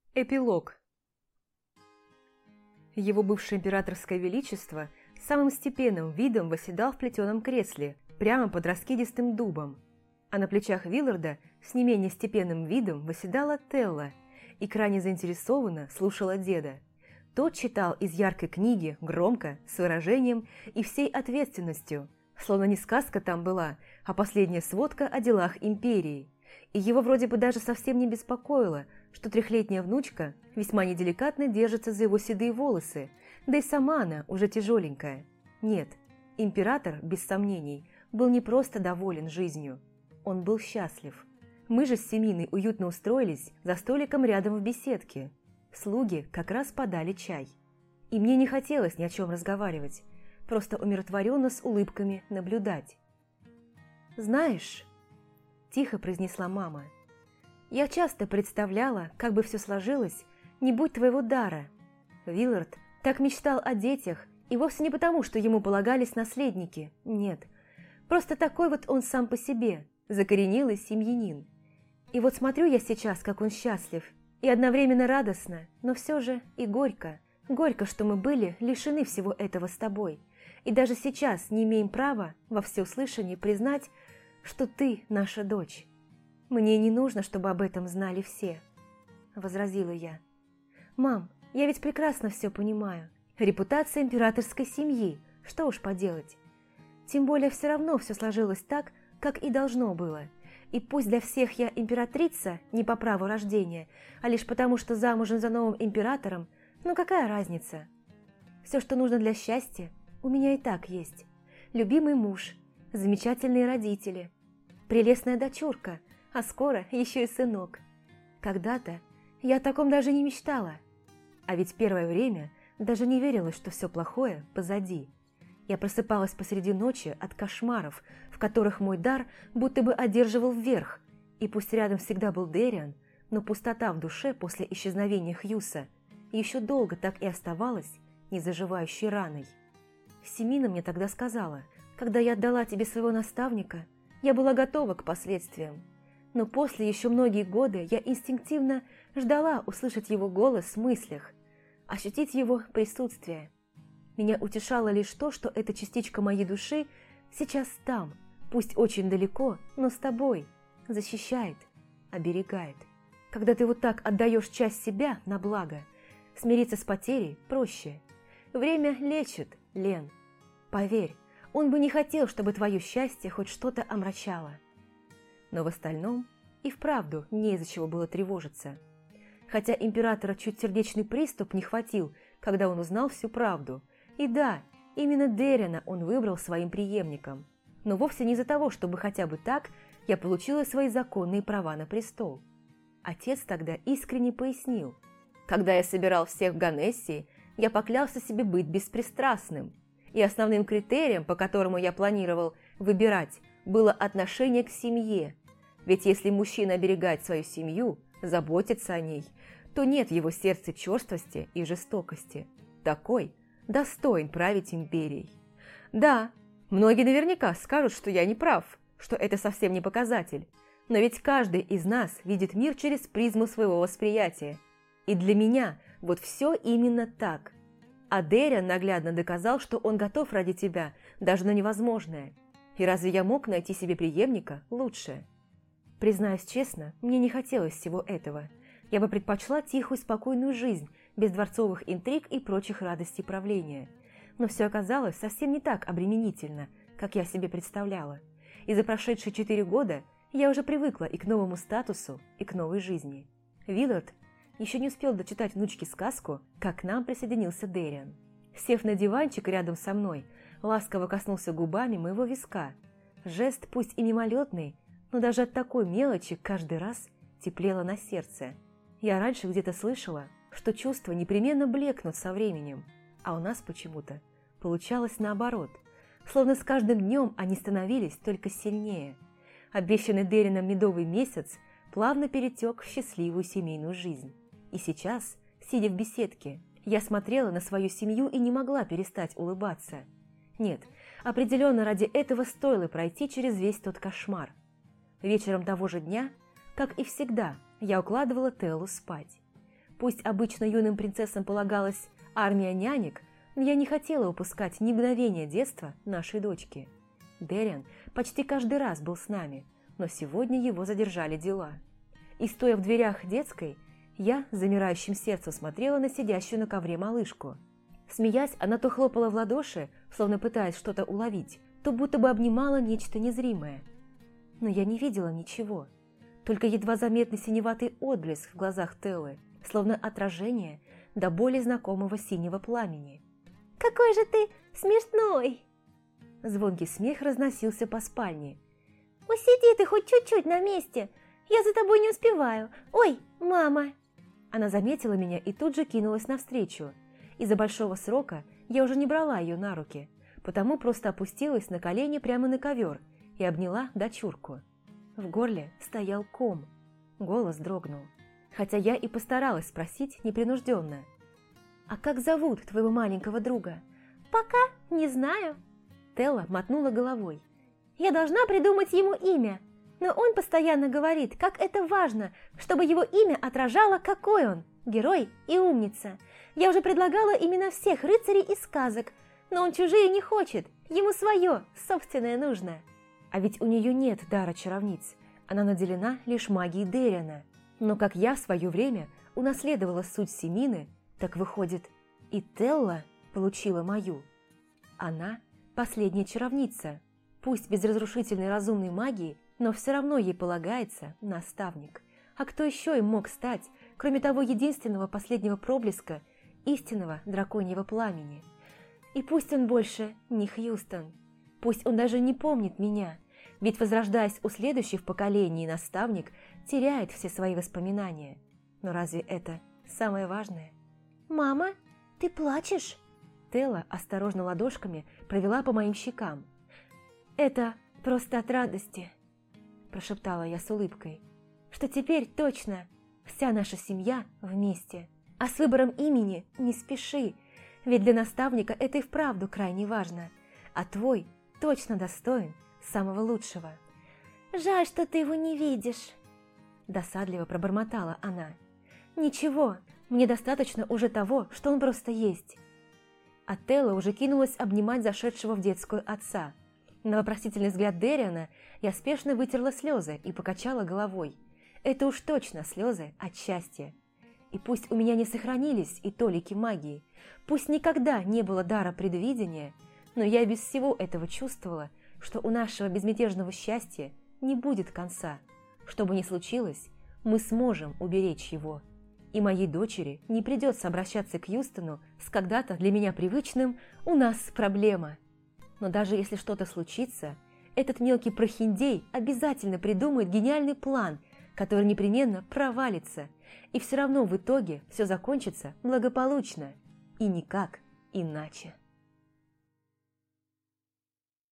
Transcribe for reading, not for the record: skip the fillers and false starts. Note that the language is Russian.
Эпилог. Его бывшее императорское величество самым степенным видом восседал в плетеном кресле, прямо под раскидистым дубом, а на плечах Вилларда с не менее степенным видом восседала Телла и крайне заинтересованно слушала деда. Тот читал из яркой книги, громко, с выражением и всей ответственностью, словно не сказка там была, а последняя сводка о делах империи. И его вроде бы даже совсем не беспокоило, что трехлетняя внучка весьма неделикатно держится за его седые волосы, да и сама она уже тяжеленькая. Нет, император, без сомнений, был не просто доволен жизнью, он был счастлив. Мы же с Семиной уютно устроились за столиком рядом в беседке. Слуги как раз подали чай. И мне не хотелось ни о чем разговаривать, просто умиротворенно с улыбками наблюдать. «Знаешь...» – тихо произнесла мама. «Я часто представляла, как бы все сложилось, не будь твоего дара. Виллард так мечтал о детях, и вовсе не потому, что ему полагались наследники, нет. Просто такой вот он сам по себе, закоренелый семьянин. И вот смотрю я сейчас, как он счастлив, и одновременно радостно, но все же и горько. Горько, что мы были лишены всего этого с тобой, и даже сейчас не имеем права во всеуслышание признать, что ты наша дочь. Мне не нужно, чтобы об этом знали все», – возразила я. «Мам, я ведь прекрасно все понимаю. Репутация императорской семьи, что уж поделать. Тем более все равно все сложилось так, как и должно было. И пусть для всех я императрица не по праву рождения, а лишь потому, что замужем за новым императором, ну какая разница? Все, что нужно для счастья, у меня и так есть. Любимый муж, замечательные родители, прелестная дочурка, а скоро еще и сынок. Когда-то я о таком даже не мечтала. А ведь первое время даже не верила, что все плохое позади. Я просыпалась посреди ночи от кошмаров, в которых мой дар будто бы одерживал вверх, и пусть рядом всегда был Дэриан, но пустота в душе после исчезновения Хьюса еще долго так и оставалась незаживающей раной. Семина мне тогда сказала: «Когда я отдала тебе своего наставника, я была готова к последствиям. Но после еще многие годы я инстинктивно ждала услышать его голос в мыслях, ощутить его присутствие. Меня утешало лишь то, что эта частичка моей души сейчас там, пусть очень далеко, но с тобой, защищает, оберегает. Когда ты вот так отдаешь часть себя на благо, смириться с потерей проще. Время лечит, Лен. Поверь, он бы не хотел, чтобы твое счастье хоть что-то омрачало». Но в остальном и вправду не из-за чего было тревожиться. Хотя императора чуть сердечный приступ не хватил, когда он узнал всю правду. И да, именно Дэриана он выбрал своим преемником. Но вовсе не из-за того, чтобы хотя бы так я получила свои законные права на престол. Отец тогда искренне пояснил: «Когда я собирал всех в Ганессии, я поклялся себе быть беспристрастным. И основным критерием, по которому я планировал выбирать, было отношение к семье. Ведь если мужчина оберегает свою семью, заботится о ней, то нет в его сердце черствости и жестокости. Такой достоин править империей». Да, многие наверняка скажут, что я не прав, что это совсем не показатель. Но ведь каждый из нас видит мир через призму своего восприятия. И для меня вот все именно так. А Дэриан наглядно доказал, что он готов ради тебя даже на невозможное. И разве я мог найти себе преемника лучше? Признаюсь честно, мне не хотелось всего этого. Я бы предпочла тихую, спокойную жизнь, без дворцовых интриг и прочих радостей правления. Но все оказалось совсем не так обременительно, как я себе представляла. И за прошедшие 4 года я уже привыкла и к новому статусу, и к новой жизни. Виллард еще не успел дочитать внучке сказку, как к нам присоединился Дэриан. Сев на диванчик рядом со мной, ласково коснулся губами моего виска. Жест пусть и мимолетный, но даже от такой мелочи каждый раз теплело на сердце. Я раньше где-то слышала, что чувства непременно блекнут со временем, а у нас почему-то получалось наоборот, словно с каждым днем они становились только сильнее. Обещанный Дэрианом медовый месяц плавно перетек в счастливую семейную жизнь. И сейчас, сидя в беседке, я смотрела на свою семью и не могла перестать улыбаться. Нет, определенно ради этого стоило пройти через весь тот кошмар. Вечером того же дня, как и всегда, я укладывала Теллу спать. Пусть обычно юным принцессам полагалась армия нянек, но я не хотела упускать ни мгновения детства нашей дочки. Дэриан почти каждый раз был с нами, но сегодня его задержали дела. И стоя в дверях детской, я с замирающим сердцем смотрела на сидящую на ковре малышку. Смеясь, она то хлопала в ладоши, словно пытаясь что-то уловить, то будто бы обнимала нечто незримое. Но я не видела ничего, только едва заметный синеватый отблеск в глазах Теллы, словно отражение до боли знакомого синего пламени. «Какой же ты смешной!» Звонкий смех разносился по спальне. «Усиди ты хоть чуть-чуть на месте! Я за тобой не успеваю! Ой, мама!» Она заметила меня и тут же кинулась навстречу. Из-за большого срока я уже не брала ее на руки, потому просто опустилась на колени прямо на ковер и обняла дочурку. В горле стоял ком, голос дрогнул, хотя я и постаралась спросить непринужденно. «А как зовут твоего маленького друга?» «Пока не знаю». Телла мотнула головой. «Я должна придумать ему имя, но он постоянно говорит, как это важно, чтобы его имя отражало, какой он, герой и умница. Я уже предлагала имена всех рыцарей из сказок, но он чужие не хочет, ему свое, собственное нужно». А ведь у нее нет дара чаровниц, она наделена лишь магией Дэриана. Но как я в свое время унаследовала суть Семины, так выходит, и Телла получила мою. Она последняя чаровница, пусть без разрушительной разумной магии, но все равно ей полагается наставник. А кто еще им мог стать, кроме того единственного последнего проблеска истинного драконьего пламени? И пусть он больше не Хьюстон, пусть он даже не помнит меня, ведь, возрождаясь у следующих поколений, наставник теряет все свои воспоминания. Но разве это самое важное? «Мама, ты плачешь?» Телла осторожно ладошками провела по моим щекам. «Это просто от радости», – прошептала я с улыбкой, «что теперь точно вся наша семья вместе. А с выбором имени не спеши, ведь для наставника это и вправду крайне важно, а твой точно достоин самого лучшего». «Жаль, что ты его не видишь», – досадливо пробормотала она. «Ничего, мне достаточно уже того, что он просто есть». А Телла уже кинулась обнимать зашедшего в детскую отца. На вопросительный взгляд Дэриана я спешно вытерла слезы и покачала головой. Это уж точно слезы от счастья. И пусть у меня не сохранились и толики магии, пусть никогда не было дара предвидения, но я без всего этого чувствовала, что у нашего безмятежного счастья не будет конца. Что бы ни случилось, мы сможем уберечь его. И моей дочери не придется обращаться к Юстону с когда-то для меня привычным «у нас проблема». Но даже если что-то случится, этот мелкий прохиндей обязательно придумает гениальный план, который непременно провалится, и все равно в итоге все закончится благополучно, и никак иначе.